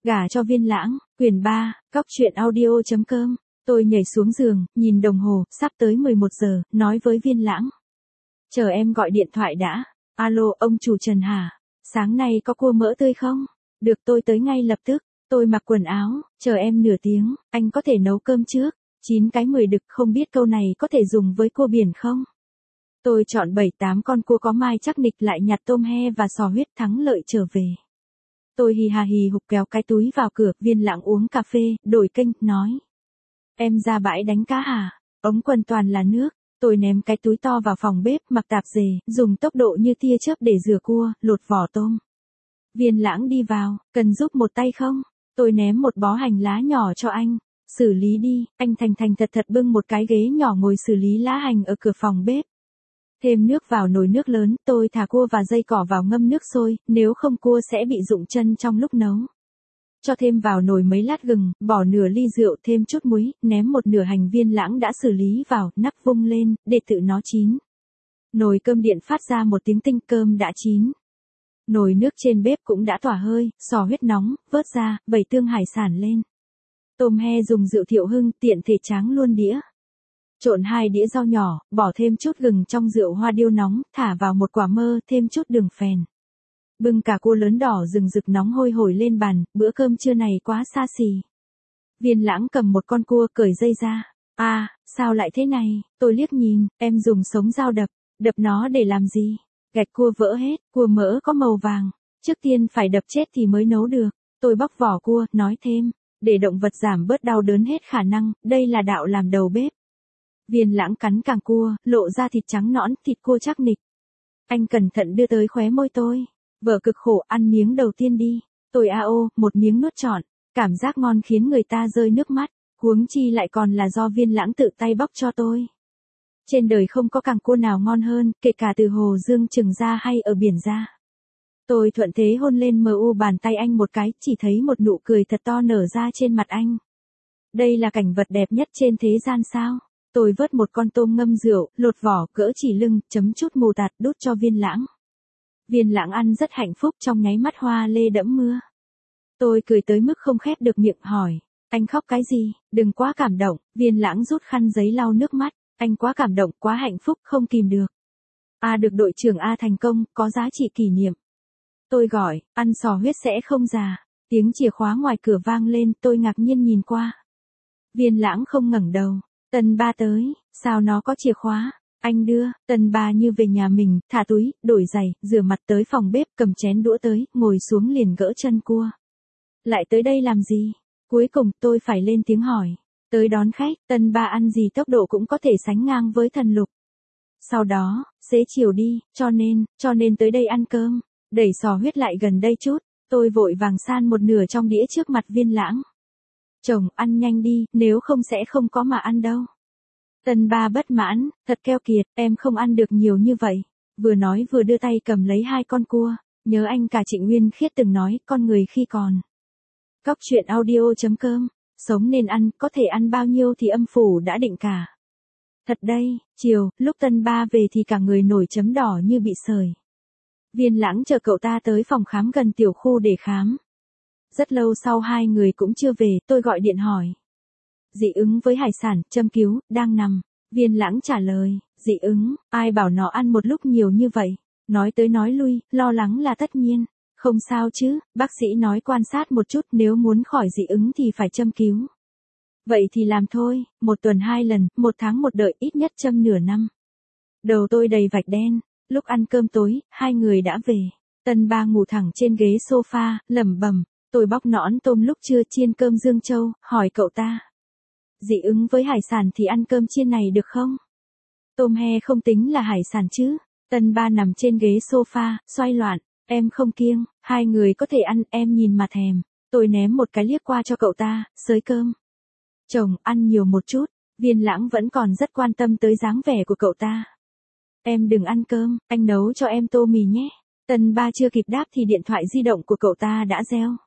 Gả cho Viên Lãng, quyển 3, Cóc truyện audio.com. Tôi nhảy xuống giường, nhìn đồng hồ, sắp tới 11 giờ, nói với Viên Lãng. Chờ em gọi điện thoại đã. Alo, ông chủ Trần hả? Sáng nay có cua mỡ tươi không? Được, tôi tới ngay lập tức. Tôi mặc quần áo, chờ em nửa tiếng, anh có thể nấu cơm trước. 9 cái 10 đực, không biết câu này có thể dùng với cua biển không? Tôi chọn 7-8 con cua có mai chắc nịch, lại nhặt tôm he và sò huyết thắng lợi trở về. Tôi hì hà hì hục kéo cái túi vào cửa. Viên Lãng uống cà phê, đổi kênh, nói. Em ra bãi đánh cá hả? Ống quần toàn là nước. Tôi ném cái túi to vào phòng bếp, mặc tạp dề, dùng tốc độ như tia chớp để rửa cua, lột vỏ tôm. Viên Lãng đi vào, cần giúp một tay không? Tôi ném một bó hành lá nhỏ cho anh. Xử lý đi. Anh thành thành thật thật bưng một cái ghế nhỏ ngồi xử lý lá hành ở cửa phòng bếp. Thêm nước vào nồi nước lớn, tôi thả cua và dây cỏ vào ngâm nước sôi, nếu không cua sẽ bị rụng chân trong lúc nấu. Cho thêm vào nồi mấy lát gừng, bỏ nửa ly rượu, thêm chút muối, ném một nửa hành Viên Lãng đã xử lý vào, nắp vung lên, để tự nó chín. Nồi cơm điện phát ra một tiếng tinh, cơm đã chín. Nồi nước trên bếp cũng đã tỏa hơi, sò huyết nóng, vớt ra, bày tương hải sản lên. Tôm he dùng rượu Thiệu Hưng, tiện thể tráng luôn đĩa. Trộn 2 đĩa rau nhỏ, bỏ thêm chút gừng trong rượu hoa điêu nóng, thả vào một quả mơ, thêm chút đường phèn. Bưng cả cua lớn đỏ rừng rực nóng hôi hổi lên bàn, bữa cơm trưa này quá xa xỉ. Viên Lãng cầm một con cua, cởi dây ra. Sao lại thế này? Tôi liếc nhìn, em dùng sống dao đập nó để làm gì? Gạch cua vỡ hết, cua mỡ có màu vàng. Trước tiên phải đập chết thì mới nấu được. Tôi bóc vỏ cua, nói thêm, để động vật giảm bớt đau đớn hết khả năng, đây là đạo làm đầu bếp. Viên Lãng cắn càng cua, lộ ra thịt trắng nõn, thịt cua chắc nịch. Anh cẩn thận đưa tới khóe môi tôi. Vợ cực khổ, ăn miếng đầu tiên đi. Tôi một miếng nuốt trọn. Cảm giác ngon khiến người ta rơi nước mắt. Huống chi lại còn là do Viên Lãng tự tay bóc cho tôi. Trên đời không có càng cua nào ngon hơn, kể cả từ Hồ Dương Trừng ra hay ở biển ra. Tôi thuận thế hôn lên bàn tay anh một cái, chỉ thấy một nụ cười thật to nở ra trên mặt anh. Đây là cảnh vật đẹp nhất trên thế gian sao? Tôi vớt một con tôm ngâm rượu, lột vỏ, cỡ chỉ lưng, chấm chút mù tạt, đút cho Viên Lãng. Viên Lãng ăn rất hạnh phúc, trong nháy mắt hoa lê đẫm mưa. Tôi cười tới mức không khép được miệng, hỏi, anh khóc cái gì? Đừng quá cảm động. Viên Lãng rút khăn giấy lau nước mắt. Anh quá cảm động, quá hạnh phúc, không kìm được. Được đội trưởng thành công, có giá trị kỷ niệm. Tôi gọi, ăn sò huyết sẽ không già. Tiếng chìa khóa ngoài cửa vang lên, tôi ngạc nhiên nhìn qua. Viên Lãng không ngẩng đầu. Tần Ba tới, sao nó có chìa khóa? Anh đưa. Tần Ba như về nhà mình, thả túi, đổi giày, rửa mặt, tới phòng bếp, cầm chén đũa tới, ngồi xuống liền gỡ chân cua. Lại tới đây làm gì? Cuối cùng tôi phải lên tiếng hỏi. Tới đón khách. Tần Ba ăn gì tốc độ cũng có thể sánh ngang với Thần Lục. Sau đó, xế chiều đi, cho nên tới đây ăn cơm. Đẩy sò huyết lại gần đây chút. Tôi vội vàng san một nửa trong đĩa trước mặt Viên Lãng. Chồng, ăn nhanh đi, nếu không sẽ không có mà ăn đâu. Tần Ba bất mãn, thật keo kiệt, em không ăn được nhiều như vậy. Vừa nói vừa đưa tay cầm lấy 2 con cua. Nhớ anh cả Trịnh Nguyên Khiết từng nói, con người khi còn. Cóc truyện audio.com. Sống nên ăn, có thể ăn bao nhiêu thì âm phủ đã định cả. Thật đây, chiều, lúc Tần Ba về thì cả người nổi chấm đỏ như bị sởi. Viên Lãng chờ cậu ta tới phòng khám gần tiểu khu để khám. Rất lâu sau 2 người cũng chưa về, tôi gọi điện hỏi. Dị ứng với hải sản, châm cứu, đang nằm. Viên Lãng trả lời, dị ứng, ai bảo nó ăn một lúc nhiều như vậy. Nói tới nói lui, lo lắng là tất nhiên. Không sao chứ, bác sĩ nói quan sát một chút, nếu muốn khỏi dị ứng thì phải châm cứu. Vậy thì làm thôi, 1 tuần 2 lần, 1 tháng 1 đợi, ít nhất châm nửa năm. Đầu tôi đầy vạch đen. Lúc ăn cơm tối, 2 người đã về. Tần Ba ngủ thẳng trên ghế sofa, lẩm bẩm. Tôi bóc nõn tôm lúc trưa chiên cơm Dương Châu, hỏi cậu ta. Dị ứng với hải sản thì ăn cơm chiên này được không? Tôm he không tính là hải sản chứ? Tần Ba nằm trên ghế sofa, xoay loạn. Em không kiêng, 2 người có thể ăn, em nhìn mà thèm. Tôi ném một cái liếc qua cho cậu ta, xới cơm. Chồng, ăn nhiều một chút. Viên Lãng vẫn còn rất quan tâm tới dáng vẻ của cậu ta. Em đừng ăn cơm, anh nấu cho em tô mì nhé. Tần Ba chưa kịp đáp thì điện thoại di động của cậu ta đã reo.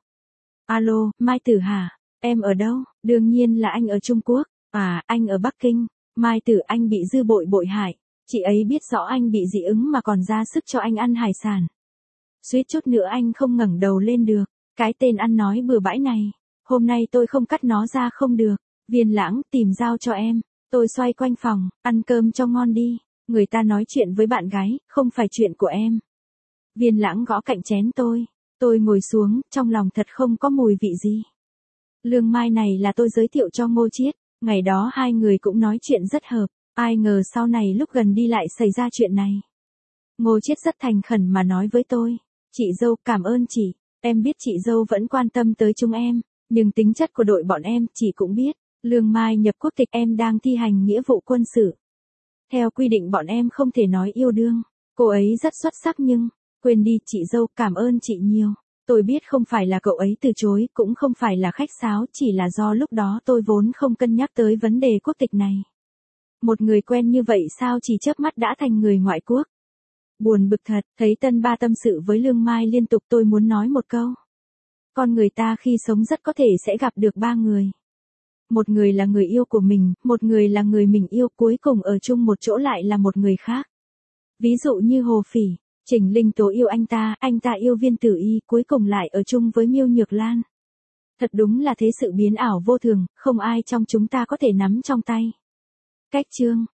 Alo, Mai Tử hả? Em ở đâu? Đương nhiên là anh ở Trung Quốc. Anh ở Bắc Kinh. Mai Tử, anh bị dư bội hại. Chị ấy biết rõ anh bị dị ứng mà còn ra sức cho anh ăn hải sản. Suýt chút nữa anh không ngẩng đầu lên được. Cái tên ăn nói bừa bãi này, hôm nay tôi không cắt nó ra không được. Viên Lãng, tìm dao cho em. Tôi xoay quanh phòng, ăn cơm cho ngon đi. Người ta nói chuyện với bạn gái, không phải chuyện của em. Viên Lãng gõ cạnh chén tôi. Tôi ngồi xuống, trong lòng thật không có mùi vị gì. Lương Mai này là tôi giới thiệu cho Ngô Chiết. Ngày đó hai người cũng nói chuyện rất hợp. Ai ngờ sau này lúc gần đi lại xảy ra chuyện này. Ngô Chiết rất thành khẩn mà nói với tôi. Chị dâu, cảm ơn chị. Em biết chị dâu vẫn quan tâm tới chúng em. Nhưng tính chất của đội bọn em, chị cũng biết. Lương Mai nhập quốc tịch, em đang thi hành nghĩa vụ quân sự. Theo quy định bọn em không thể nói yêu đương. Cô ấy rất xuất sắc nhưng, quên đi chị dâu, cảm ơn chị nhiều. Tôi biết không phải là cậu ấy từ chối, cũng không phải là khách sáo, chỉ là do lúc đó tôi vốn không cân nhắc tới vấn đề quốc tịch này. Một người quen như vậy sao chỉ chớp mắt đã thành người ngoại quốc. Buồn bực thật, thấy Tân Ba tâm sự với Lương Mai liên tục, tôi muốn nói một câu. Con người ta khi sống rất có thể sẽ gặp được ba người. Một người là người yêu của mình, một người là người mình yêu, cuối cùng ở chung một chỗ lại là một người khác. Ví dụ như Hồ Phỉ, Trình Linh Tố yêu anh ta yêu Viên Tử Y, cuối cùng lại ở chung với Miêu Nhược Lan. Thật đúng là thế sự biến ảo vô thường, không ai trong chúng ta có thể nắm trong tay. Cách chương